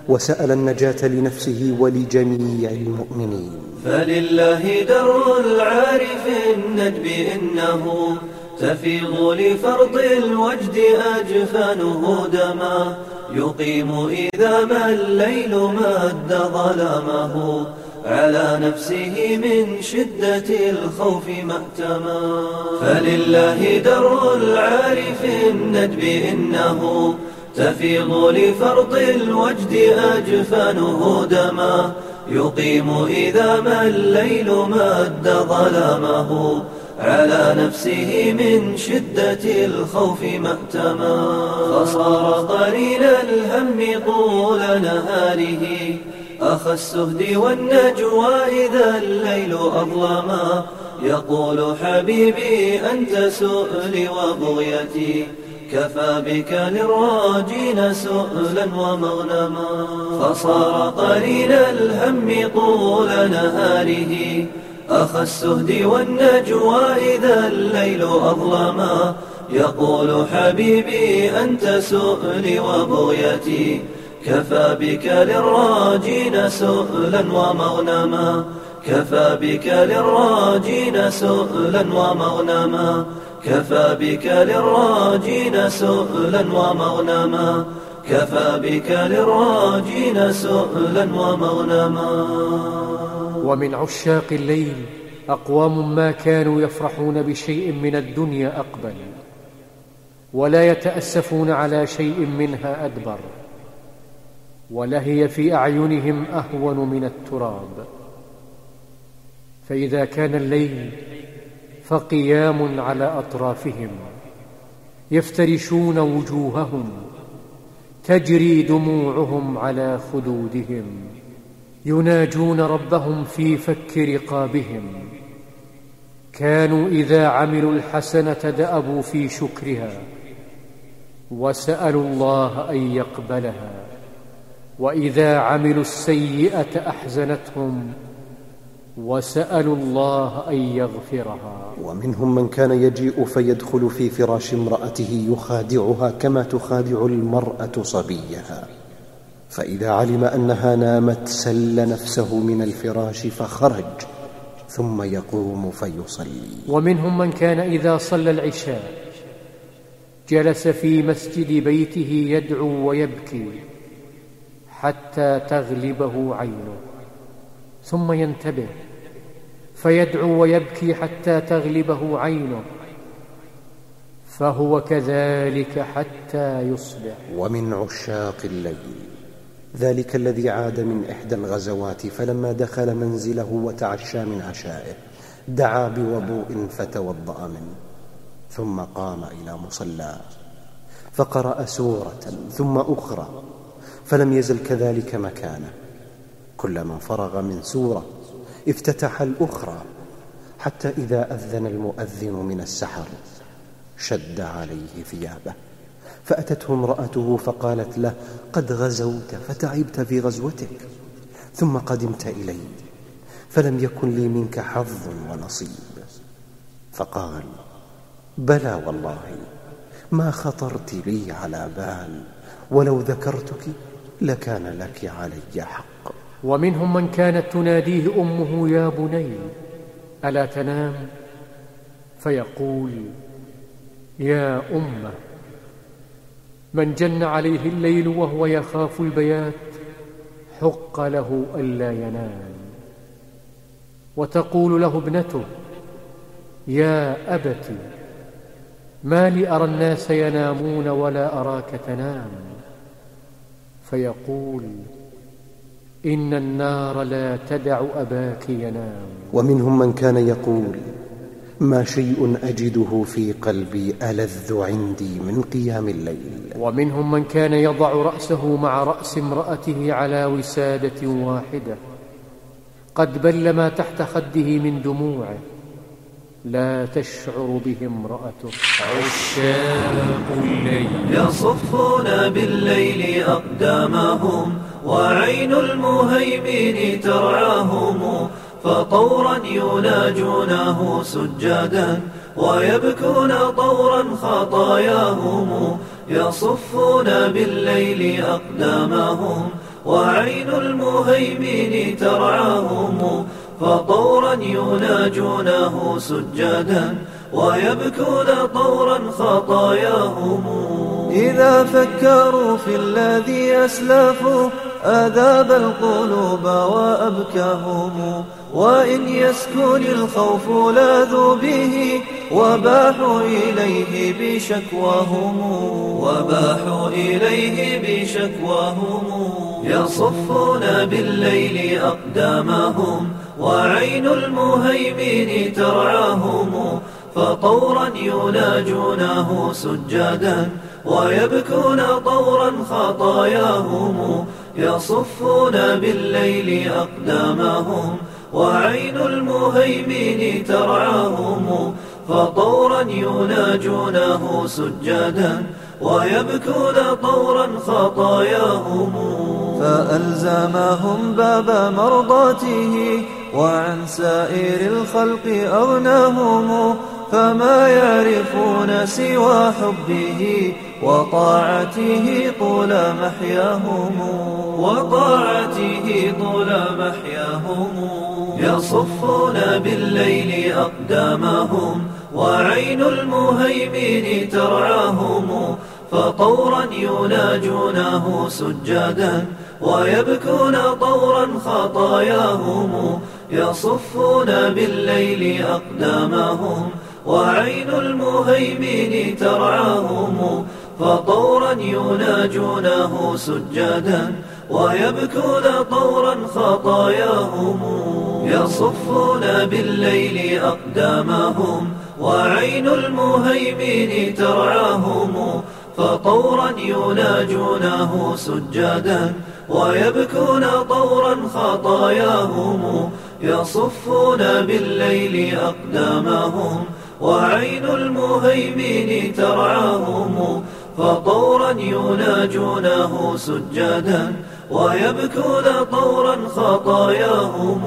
Speaker 2: وسأل النجاة لنفسه ولجميع المؤمنين.
Speaker 5: فلله در العارف الندب إنه تفيض لفرض الوجد أجفانه دما يقيم إذا ما الليل مد ظلامه على نفسه من شدة الخوف مأتما. فلله در العارف الندب إنه تفيض لفرض الوجد أجفانه دما يقيم إذا ما الليل مد ظلامه على نفسه من شدة الخوف مأتما. فصار قرين الهم طول نهاره أخ السهد والنجوى إذا الليل أظلما يقول حبيبي أنت سؤلي وبغيتي كفى بك للراجين سؤلا ومغنما. فصار قرين الهم طول نهاره أخ السهد والنجوى إذا الليل أظلما يقول حبيبي أنت سؤلي وبغيتي كفى بك للراجين سؤلا ومغنما كفى بك للراجين سؤلا ومغنما كفى بك للراجين سؤلا ومغنما كفى بك للراجين سؤلا ومغنما.
Speaker 1: ومن عشاق الليل أقوام ما كانوا يفرحون بشيء من الدنيا أقبل ولا يتأسفون على شيء منها أدبر ولهي في أعينهم أهون من التراب. فإذا كان الليل فقيام على أطرافهم يفترشون وجوههم تجري دموعهم على خدودهم يناجون ربهم في فك رقابهم. كانوا إذا عملوا الحسنة دأبوا في شكرها وسألوا الله أن يقبلها وإذا عملوا السيئة أحزنتهم وسألوا الله أن يغفرها.
Speaker 2: ومنهم من كان يجيء فيدخل في فراش امرأته يخادعها كما تخادع المرأة صبيها، فإذا علم أنها نامت سل نفسه من الفراش فخرج ثم يقوم فيصلي.
Speaker 1: ومنهم من كان إذا صلى العشاء جلس في مسجد بيته يدعو ويبكي حتى تغلبه عينه ثم ينتبه فيدعو ويبكي حتى تغلبه عينه فهو كذلك حتى يصبح.
Speaker 2: ومن عشاق الليل ذلك الذي عاد من إحدى الغزوات فلما دخل منزله وتعشى من عشائه دعا بوضوء فتوضأ منه ثم قام إلى مصلاه فقرأ سورة ثم أخرى فلم يزل كذلك مكانه، كلما فرغ من سورة افتتح الأخرى حتى إذا أذن المؤذن من السحر شد عليه ثيابه فأتته امرأته فقالت له قد غزوت فتعبت في غزوتك ثم قدمت إلي فلم يكن لي منك حظ ونصيب. فقال بلى والله ما خطرت لي على بال ولو ذكرتك لكان لك علي حق.
Speaker 1: ومنهم من كانت تناديه أمه يا بني ألا تنام فيقول يا أمه. من جن عليه الليل وهو يخاف البيات حق له ألا ينام. وتقول له ابنته يا أبت ما لي أرى الناس ينامون ولا أراك تنام فيقول إن النار لا تدع أباك ينام.
Speaker 2: ومنهم من كان يقول ما شيء أجده في قلبي ألذ عندي من قيام الليل.
Speaker 1: ومنهم من كان يضع رأسه مع رأس امرأته على وسادة واحدة قد بل ما تحت خده من دموعه لا تشعر به امرأته.
Speaker 4: عشاق الليل
Speaker 5: يصفون بالليل أقدامهم وعين المهيمن ترعاهم فطورا يناجونه سجادا ويبكون طورا خطاياهم. يصفون بالليل أقدامهم وعين المهيمن ترعاهم فطورا يناجونه سجدا ويبكون طورا خطاياهم إذا فكروا في الذي أسلفوا أذاب القلوب وأبكاهم وإن يسكن الخوف لاذوا به وباحوا إليه بشكواهم وباحوا إليه بشكواهم يصفون بالليل أقدامهم وعين المهيمن ترعاهم فطورا يناجونه سجدا ويبكون طورا خطاياهم يصفون بالليل أقدامهم وعين المهيمن ترعاهم فطورا يناجونه سجدا ويبكون طورا خطاياهم فألزمهم باب مرضاته وعن سائر الخلق أغناهم فما يعرفون سوى حبه وطاعته طول محياهم وطاعته طول محياهم يصفون بالليل أقدامهم وعين المهيمن ترعاهم فطورا يناجونه سجدا ويبكون طورا خطاياهم يصفون بالليل أقدامهم وعين المهيمن ترعاهم فطورا يناجونه سجدا ويبكون طورا خطاياهم يصفون بالليل أقدامهم وعين المهيمن ترعاهم فطورا يناجونه سجدا ويبكون طورا خطاياهم يصفون بالليل أقدامهم وعين المهيمن ترعاهم فطورا يناجونه سجدا ويبكون طورا خطاياهم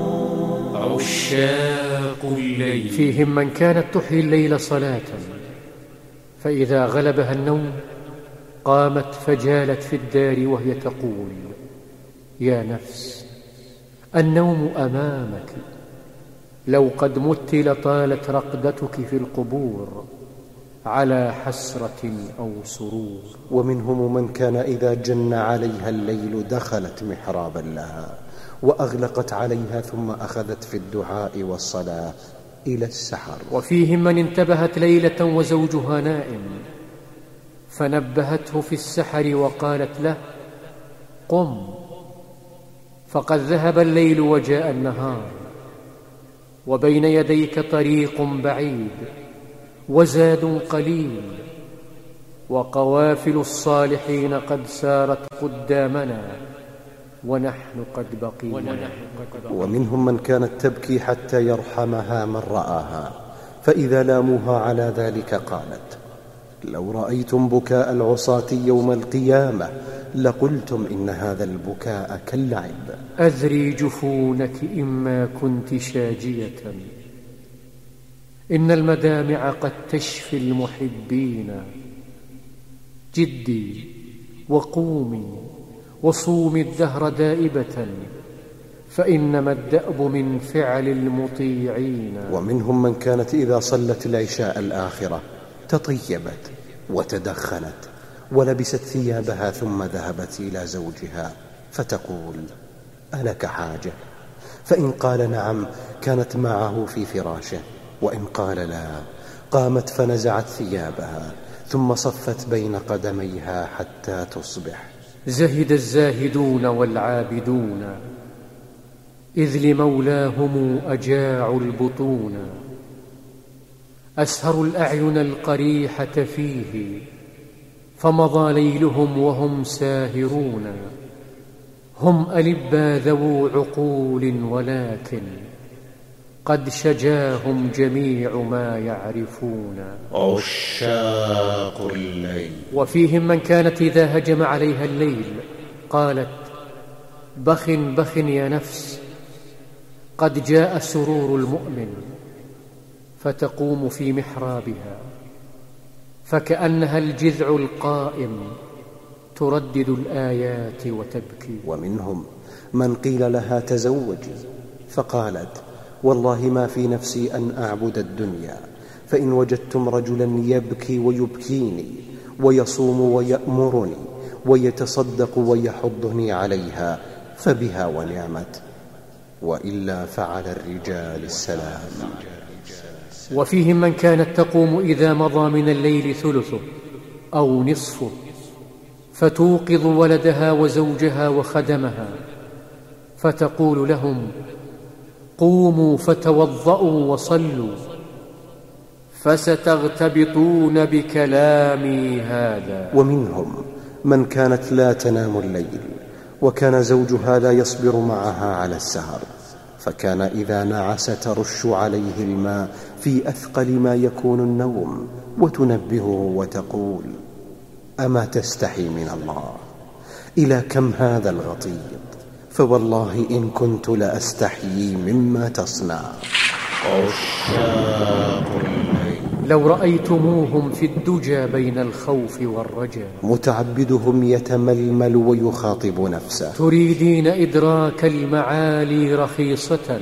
Speaker 1: عشاق الليل فيهم من كانت تحيي الليل صلاة فإذا غلبها النوم قامت فجالت في الدار وهي تقول يا نفس النوم أمامك لو قد مت لطالت رقدتك في القبور على حسرة أو سرور.
Speaker 2: ومنهم من كان إذا جن عليها الليل دخلت محرابا لها وأغلقت عليها ثم أخذت في الدعاء والصلاة إلى السحر.
Speaker 1: وفيهم من انتبهت ليلة وزوجها نائم فنبهته في السحر وقالت له قم فقد ذهب الليل وجاء النهار وبين يديك طريق بعيد وزاد قليل وقوافل الصالحين قد سارت قدامنا ونحن قد بقينا.
Speaker 2: ومنهم من كانت تبكي حتى يرحمها من رآها فإذا لاموها على ذلك قالت لو رأيتم بكاء العصاة يوم القيامة لقلتم إن هذا البكاء كاللعب.
Speaker 1: أذري جفونك إما كنت شاجية إن المدامع قد تشفي المحبين. جدي وقومي وصومي الدهر دائبة فإنما الدأب من فعل المطيعين.
Speaker 2: ومنهم من كانت إذا صلت العشاء الآخرة تطيبت وتدخنت ولبست ثيابها ثم ذهبت إلى زوجها فتقول ألك حاجة؟ فإن قال نعم كانت معه في فراشه وإن قال لا قامت فنزعت ثيابها ثم صفت بين قدميها حتى تصبح.
Speaker 1: زهد الزاهدون والعابدون إذ لمولاهم أجاعوا البطون أسهروا الأعين القريحة فيه فمضى ليلهم وهم ساهرون. هم ألبا ذو عقول ولكن قد شجاهم جميع ما يعرفون.
Speaker 2: عشاق الليل.
Speaker 1: وفيهم من كانت إذا هجم عليها الليل قالت بخ بخ يا نفس قد جاء سرور المؤمن فتقوم في محرابها فكأنها الجذع القائم تردد الآيات وتبكي.
Speaker 2: ومنهم من قيل لها تزوجي فقالت والله ما في نفسي أن أعبد الدنيا، فإن وجدتم رجلا يبكي ويبكيني ويصوم ويأمرني ويتصدق ويحضني عليها فبها ونعمت، وإلا فعلى الرجال السلام.
Speaker 1: وفيهم من كانت تقوم إذا مضى من الليل ثلثه أو نصفه فتوقظ ولدها وزوجها وخدمها فتقول لهم قوموا فتوضؤوا وصلوا فستغتبطون بكلامي هذا.
Speaker 2: ومنهم من كانت لا تنام الليل وكان زوجها لا يصبر معها على السهر، فكان إذا نعس ترش عليه الماء في أثقل ما يكون النوم وتنبهه وتقول أما تستحي من الله؟ إلى كم هذا الغطيط؟ فوالله إن كنت لأستحيي مما تصنع. عشاق الليل
Speaker 1: لو رأيتموهم في الدجى بين الخوف والرجاء
Speaker 2: متعبدهم يتململ ويخاطب نفسه
Speaker 1: تريدين إدراك المعالي رخيصة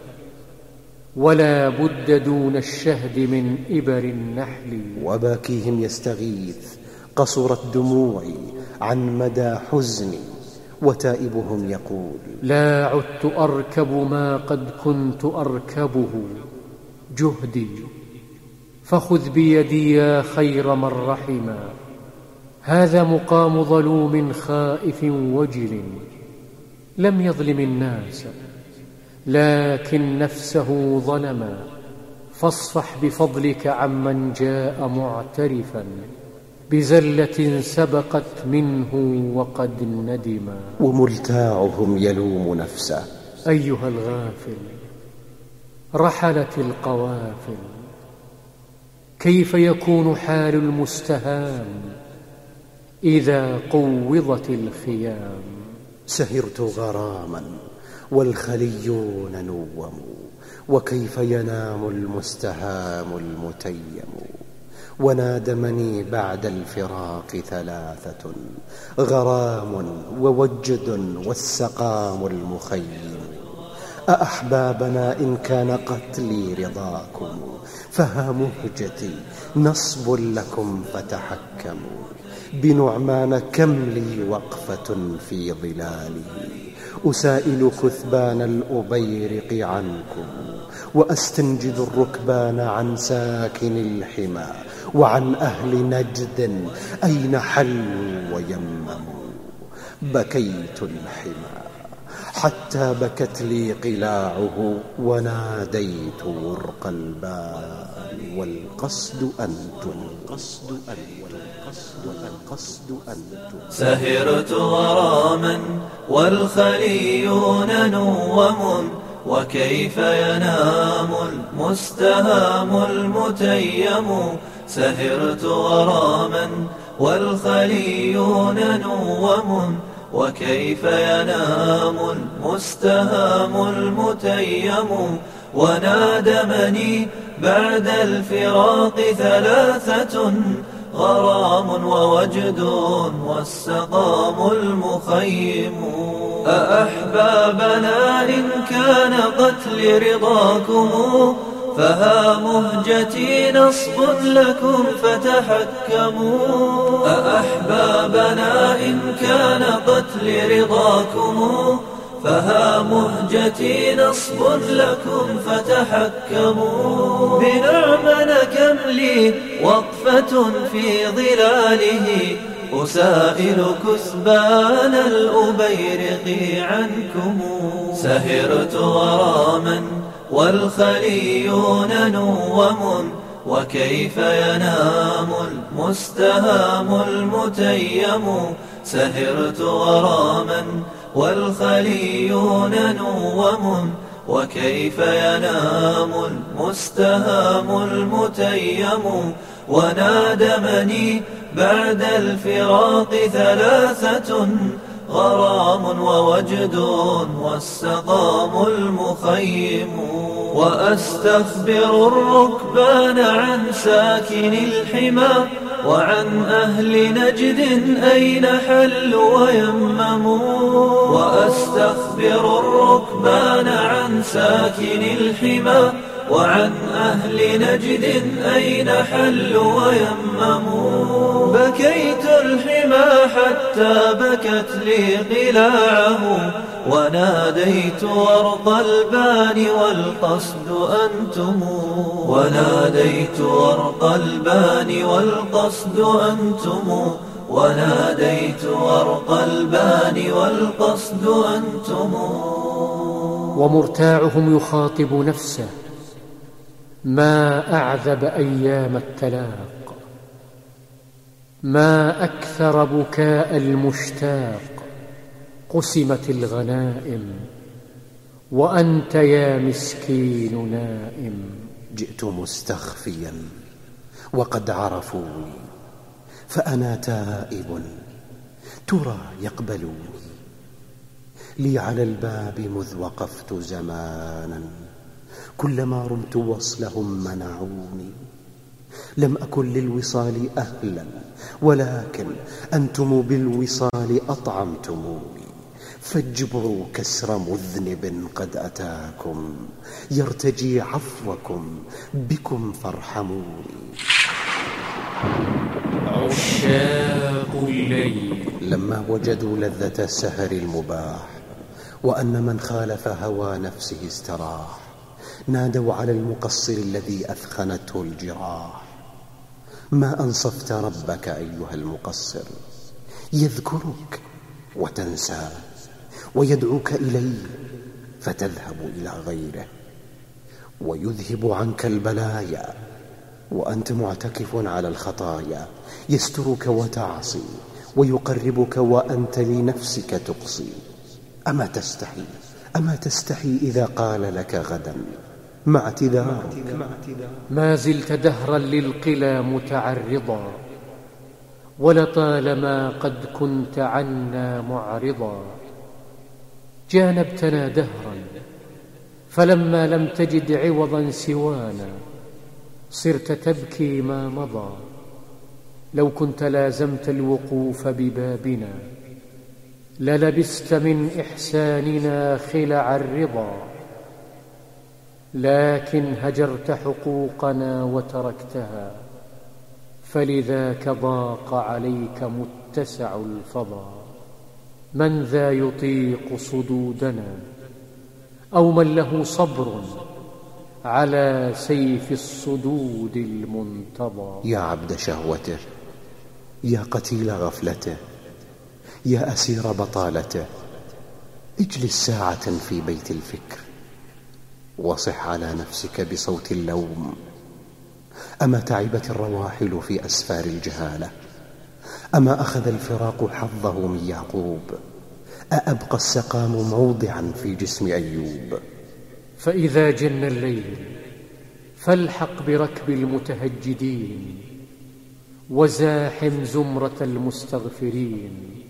Speaker 1: ولا بد دون الشهد من إبر النحل.
Speaker 2: وباكيهم يستغيث قصرت دموعي عن مدى حزني، وتائبهم يقول
Speaker 1: لا عدت أركب ما قد كنت أركبه جهدي فخذ بيدي يا خير من رحما. هذا مقام ظلوم خائف وجل لم يظلم الناس لكن نفسه ظلما، فاصفح بفضلك عمن جاء معترفا بزلة سبقت منه وقد ندما.
Speaker 2: وملتاعهم يلوم نفسه
Speaker 1: أيها الغافل رحلت القوافل كيف يكون حال المستهام إذا قوضت الخيام.
Speaker 2: سهرت غراما والخليون نوموا وكيف ينام المستهام المتيم. ونادمني بعد الفراق ثلاثة غرام ووجد والسقام المخيم. أأحبابنا إن كان قتلي رضاكم فها مهجتي نصب لكم فتحكموا. بنعمان كم لي وقفة في ظلاله أسائل كثبان الأبيرق عنكم، وأستنجد الركبان عن ساكن الحمى وعن أهل نجد أين حلوا ويمموا. بكيت الحمى حتى بكت لي قلاعه وناديت ورق الباب والقصد أنتم. القصد أنتم. القصد أنتم.
Speaker 5: سهرت غراما والخليون نوم وكيف ينام المستهام المتيم. سهرت غراما والخليون نوم وكيف ينام المستهام المتيم. ونادمني بعد الفراق ثلاثة غرام ووجد والسقام المخيم. أأحبابنا إن كان قتل رضاكم فها مهجتي نصب لكم فتحكموا. أأحبابنا إن كان قتل رضاكم فها مهجتي نصب لكم فتحكموا. بنعمان كم لي وقفة في ظلاله أسائل كثبان الأبيرق عنكم. سهرت غراما والخليون نوم وكيف ينام المستهام المتيم. سهرت غراما والخليون نوم وكيف ينام المستهام المتيم. ونادمني بعد الفراق ثلاثة غرام ووجد والسقام المخيم. وأستخبر الركبان عن ساكن الحمى وعن أهل نجد أين حلوا ويمموا وأستخبر الركبان عن ساكن الحمى وعن أهل نجد أين حلوا ويمموا بكيت الحمى حتى بكت لي قلاعه وناديت ورق البان والقصد أنتم وناديت ورق البان والقصد أنتم وناديت ورق البان والقصد أنتم.
Speaker 1: ومرتاعهم يخاطب نفسه: ما أعذب أيام التلاق، ما أكثر بكاء المشتاق، قسمت الغنائم وأنت يا مسكين نائم.
Speaker 2: جئت مستخفيا وقد عرفوني فأنا تائب ترى يقبلوني، لي على الباب مذ وقفت زمانا كلما رمت وصلهم منعوني. لم أكن للوصال أهلا ولكن أنتم بالوصال أطعمتموني، فاجبروا كسر مذنب قد أتاكم يرتجي عفوكم بكم فارحموني.
Speaker 4: عشاق الليل
Speaker 2: لما وجدوا لذة السهر المباح وأن من خالف هوى نفسه استراح، نادوا على المقصر الذي أثخنته الجراح: ما أنصفت ربك أيها المقصر، يذكرك وتنسى ويدعوك إليه فتذهب إلى غيره، ويذهب عنك البلايا وأنت معتكف على الخطايا، يسترك وتعصي ويقربك وأنت لنفسك تقصي. أما تستحي أما تستحي إذا قال لك غدا مع اعتذارك؟
Speaker 1: ما زلت دهرا للقلى متعرضا، ولطالما قد كنت عنا معرضا. جانبتنا دهرا فلما لم تجد عوضا سوانا صرت تبكي ما مضى. لو كنت لازمت الوقوف ببابنا للبست من إحساننا خلع الرضا، لكن هجرت حقوقنا وتركتها فلذاك ضاق عليك متسع الفضا. من ذا يطيق صدودنا أو من له صبر على سيف الصدود المنتضى.
Speaker 2: يا عبد شهوته، يا قتيل غفلته، يا أسير بطالته، اجلس ساعة في بيت الفكر وصح على نفسك بصوت اللوم. أما تعبت الرواحل في أسفار الجهالة؟ أما أخذ الفراق حظه من يعقوب؟ أأبقى السقام موضعا في جسم أيوب؟
Speaker 1: فإذا جن الليل فالحق بركب المتهجدين وزاحم زمرة المستغفرين.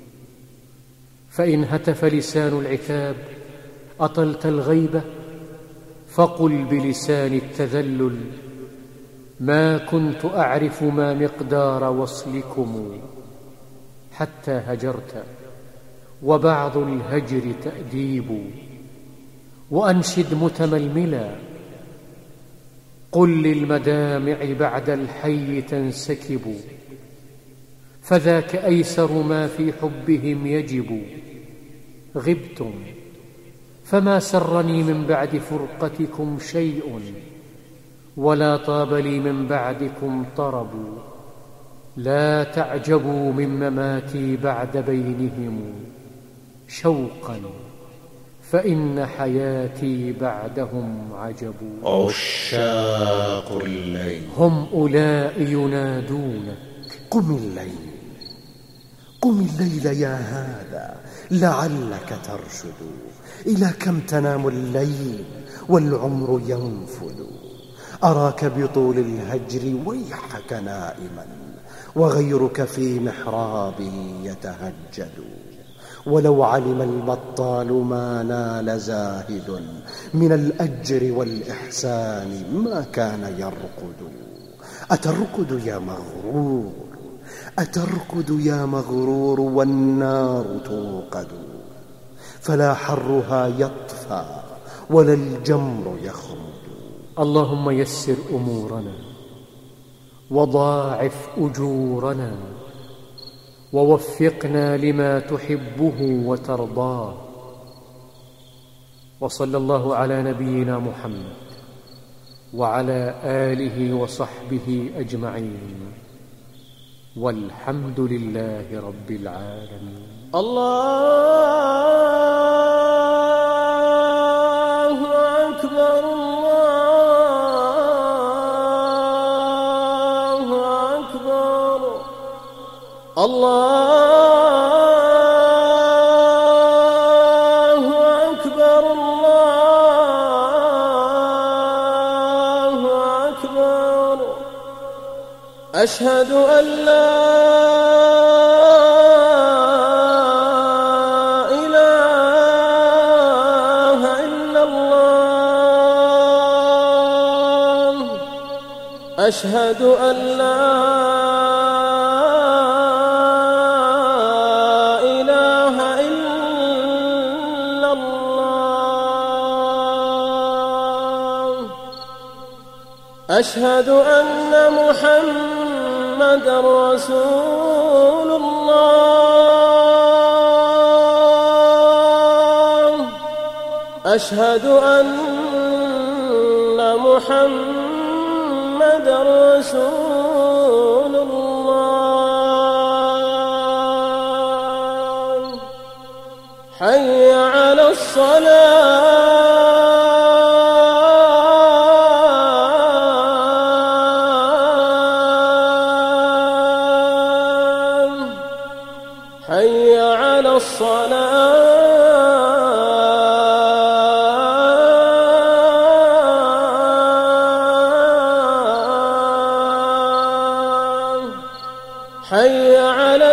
Speaker 1: فإن هتف لسان العتاب أطلت الغيبة فقل بلسان التذلل: ما كنت أعرف ما مقدار وصلكم حتى هجرت، وبعض الهجر تأديب. وأنشد متململا: قل للمدامع بعد الحي تنسكب، فذاك أيسر ما في حبهم يجب. غبتم فما سرني من بعد فرقتكم شيء، ولا طاب لي من بعدكم طرب. لا تعجبوا من مماتي بعد بينهم شوقا، فإن حياتي بعدهم عجب.
Speaker 2: عشاق الليل
Speaker 1: هم أولئك ينادونك:
Speaker 2: قم الليل، قم الليل يا هذا لعلك ترشد. إلى كم تنام الليل والعمر ينفد؟ أراك بطول الهجر ويحك نائما، وغيرك في محرابه يتهجد. ولو علم البطال ما نال زاهد من الأجر والإحسان ما كان يرقد. أترقد يا مغرور أتركض يا مغرور والنار توقد، فلا حرها يطفى ولا الجمر يخمد.
Speaker 1: اللهم يسر أمورنا وضاعف أجورنا، ووفقنا لما تحبه وترضاه. وصلى الله على نبينا محمد وعلى آله وصحبه أجمعين، والحمد لله رب العالمين. الله أكبر، الله أكبر، الله أكبر، الله أكبر. أشهد أن لا إله إلا الله، أشهد أن لا إله إلا الله، أشهد أن محمدًا رسول الله، أشهد أن محمدًا رسول الله. حي على الصلاة، حي على الصلاة، حي على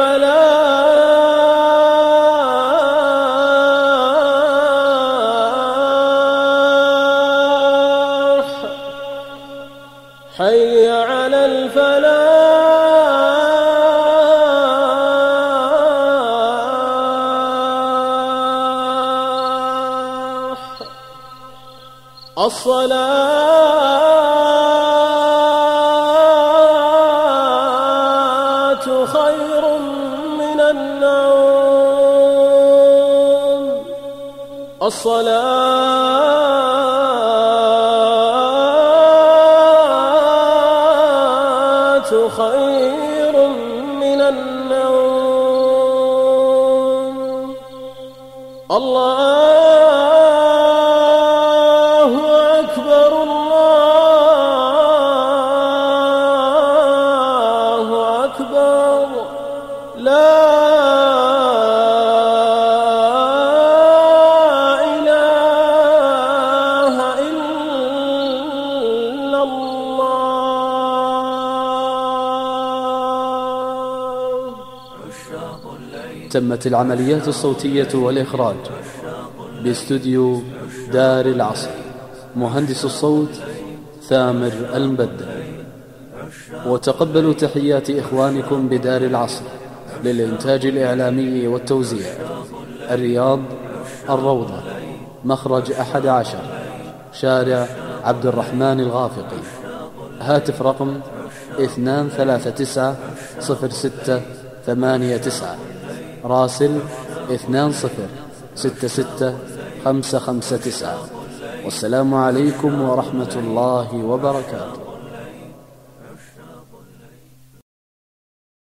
Speaker 1: الفلاح، حي على الفلاح. الصلاة خير من النوم، الصلاة خير من النوم. الله أكبر، الله أكبر، لا إله إلا الله.
Speaker 3: تمت العمليات الصوتية والإخراج باستوديو دار العصر. مهندس الصوت ثامر المبدل. وتقبلوا تحيات إخوانكم بدار العصر للإنتاج الإعلامي والتوزيع، الرياض، الروضة، مخرج أحد عشر، شارع عبد الرحمن الغافقي. هاتف رقم اثنان ثلاثة تسعة صفر ستة ثمانية تسعة. راسل اثنان صفر ستة ستة خمسة خمسة تسعة. والسلام عليكم ورحمة الله وبركاته.